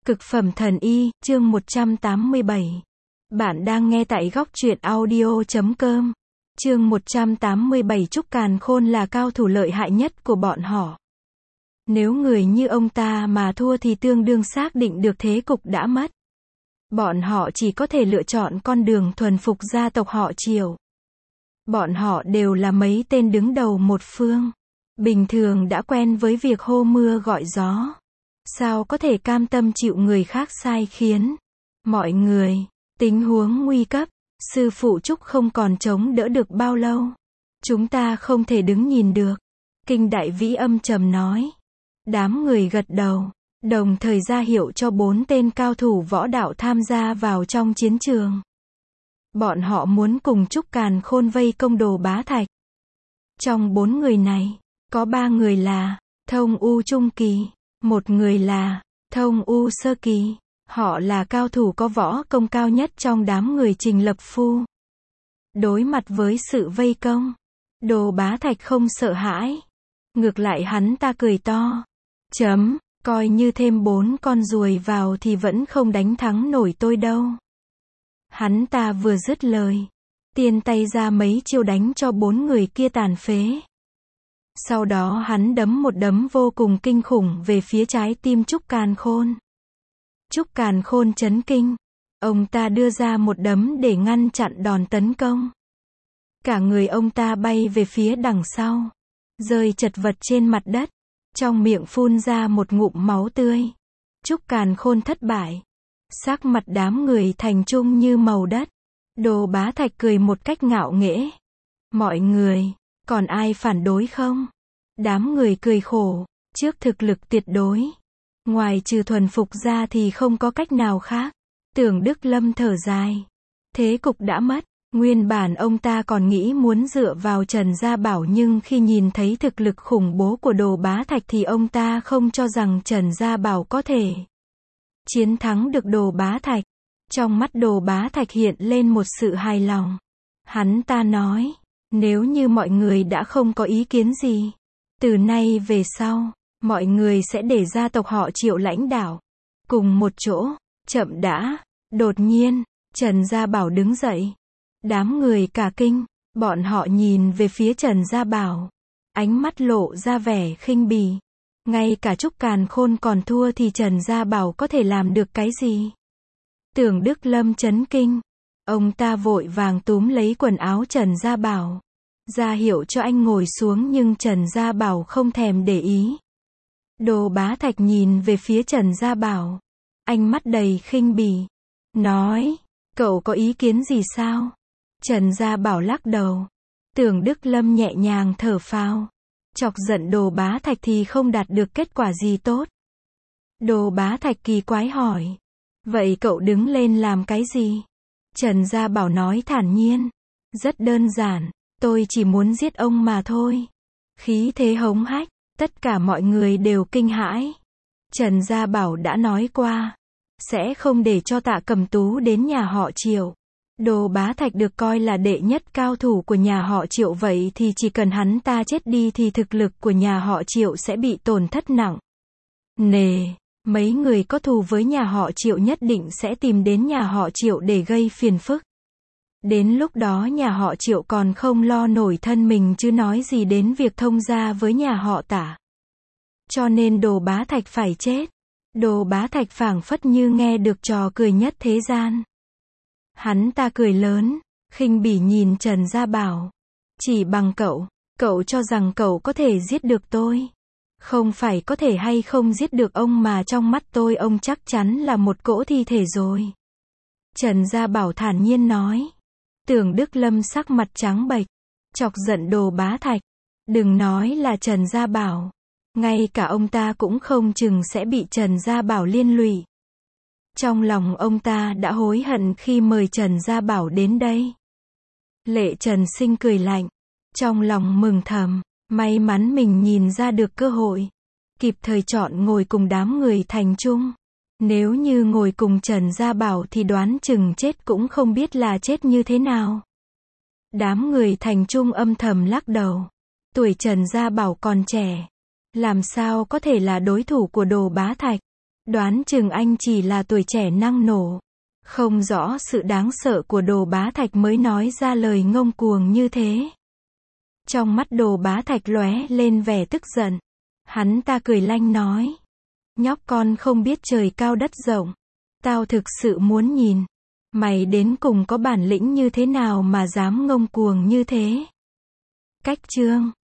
Cực phẩm thần y, chương 187. Bạn đang nghe tại góc truyện audio.com. Chương 187. Trúc Càn Khôn là cao thủ lợi hại nhất của bọn họ. Nếu người như ông ta mà thua thì tương đương xác định được thế cục đã mất. Bọn họ chỉ có thể lựa chọn con đường thuần phục gia tộc họ Triệu. Bọn họ đều là mấy tên đứng đầu một phương. Bình thường đã quen với việc hô mưa gọi gió. Sao có thể cam tâm chịu người khác sai khiến? Mọi người, tình huống nguy cấp, sư phụ Trúc không còn chống đỡ được bao lâu. Chúng ta không thể đứng nhìn được. Kinh Đại Vĩ âm trầm nói. Đám người gật đầu, đồng thời ra hiệu cho 4 tên cao thủ võ đạo tham gia vào trong chiến trường. Bọn họ muốn cùng Trúc Càn Khôn vây công Đồ Bá Thạch. Trong 4 người này, có 3 người là Thông U Trung Kỳ, 1 người là Thông U Sơ Kỳ. Họ là cao thủ có võ công cao nhất trong đám người Trình Lập Phu. Đối mặt với sự vây công, Đồ Bá Thạch không sợ hãi. Ngược lại hắn ta cười to. Coi như thêm 4 con ruồi vào thì vẫn không đánh thắng nổi tôi đâu. Hắn ta vừa dứt lời, tiên tay ra mấy chiêu đánh cho 4 người kia tàn phế. Sau đó hắn đấm một đấm vô cùng kinh khủng về phía trái tim Trúc Càn Khôn. Trúc Càn Khôn chấn kinh. Ông ta đưa ra một đấm để ngăn chặn đòn tấn công. Cả người ông ta bay về phía đằng sau, rơi chật vật trên mặt đất, trong miệng phun ra một ngụm máu tươi. Trúc Càn Khôn thất bại. Sắc mặt đám người thành trung như màu đất. Đồ Bá Thạch cười một cách ngạo nghễ. Mọi người, còn ai phản đối không? Đám người cười khổ. Trước thực lực tuyệt đối, ngoài trừ thuần phục ra thì không có cách nào khác. Tưởng Đức Lâm thở dài. Thế cục đã mất. Nguyên bản ông ta còn nghĩ muốn dựa vào Trần Gia Bảo, nhưng khi nhìn thấy thực lực khủng bố của Đồ Bá Thạch thì ông ta không cho rằng Trần Gia Bảo có thể chiến thắng được Đồ Bá Thạch. Trong mắt Đồ Bá Thạch hiện lên một sự hài lòng. Hắn ta nói, nếu như mọi người đã không có ý kiến gì, từ nay về sau, mọi người sẽ để gia tộc họ Triệu lãnh đạo. Cùng một chỗ. Chậm đã. Đột nhiên, Trần Gia Bảo đứng dậy. Đám người cả kinh. Bọn họ nhìn về phía Trần Gia Bảo. Ánh mắt lộ ra vẻ khinh bỉ. Ngay cả Trúc Càn Khôn còn thua thì Trần Gia Bảo có thể làm được cái gì? Tưởng Đức Lâm chấn kinh. Ông ta vội vàng túm lấy quần áo Trần Gia Bảo, ra hiệu cho anh ngồi xuống, nhưng Trần Gia Bảo không thèm để ý. Đồ Bá Thạch nhìn về phía Trần Gia Bảo, ánh mắt đầy khinh bỉ, nói, cậu có ý kiến gì sao? Trần Gia Bảo lắc đầu. Tưởng Đức Lâm nhẹ nhàng thở phào. Chọc giận Đồ Bá Thạch thì không đạt được kết quả gì tốt. Đồ Bá Thạch kỳ quái hỏi, vậy cậu đứng lên làm cái gì? Trần Gia Bảo nói thản nhiên, rất đơn giản, tôi chỉ muốn giết ông mà thôi. Khí thế hống hách, tất cả mọi người đều kinh hãi. Trần Gia Bảo đã nói qua, sẽ không để cho Tạ Cẩm Tú đến nhà họ Triệu. Đồ Bá Thạch được coi là đệ nhất cao thủ của nhà họ Triệu, vậy thì chỉ cần hắn ta chết đi thì thực lực của nhà họ Triệu sẽ bị tổn thất nặng nề. Mấy người có thù với nhà họ Triệu nhất định sẽ tìm đến nhà họ Triệu để gây phiền phức. Đến lúc đó nhà họ Triệu còn không lo nổi thân mình chứ nói gì đến việc thông gia với nhà họ Tạ. Cho nên Đồ Bá Thạch phải chết. Đồ Bá Thạch phảng phất như nghe được trò cười nhất thế gian. Hắn ta cười lớn, khinh bỉ nhìn Trần Gia Bảo. Chỉ bằng cậu cho rằng cậu có thể giết được tôi. Không phải có thể hay không giết được ông, mà trong mắt tôi ông chắc chắn là một cỗ thi thể rồi. Trần Gia Bảo thản nhiên nói. Tưởng Đức Lâm sắc mặt trắng bệch, chọc giận Đồ Bá Thạch. Đừng nói là Trần Gia Bảo, ngay cả ông ta cũng không chừng sẽ bị Trần Gia Bảo liên lụy. Trong lòng ông ta đã hối hận khi mời Trần Gia Bảo đến đây. Lệ Trần Sinh cười lạnh, trong lòng mừng thầm, may mắn mình nhìn ra được cơ hội, kịp thời chọn ngồi cùng đám người thành trung. Nếu như ngồi cùng Trần Gia Bảo thì đoán chừng chết cũng không biết là chết như thế nào. Đám người thành trung âm thầm lắc đầu. Tuổi Trần Gia Bảo còn trẻ, làm sao có thể là đối thủ của Đồ Bá Thạch. Đoán chừng anh chỉ là tuổi trẻ năng nổ, không rõ sự đáng sợ của Đồ Bá Thạch mới nói ra lời ngông cuồng như thế. Trong mắt Đồ Bá Thạch lóe lên vẻ tức giận. Hắn ta cười lanh nói. Nhóc con không biết trời cao đất rộng. Tao thực sự muốn nhìn. Mày đến cùng có bản lĩnh như thế nào mà dám ngông cuồng như thế? Cách chương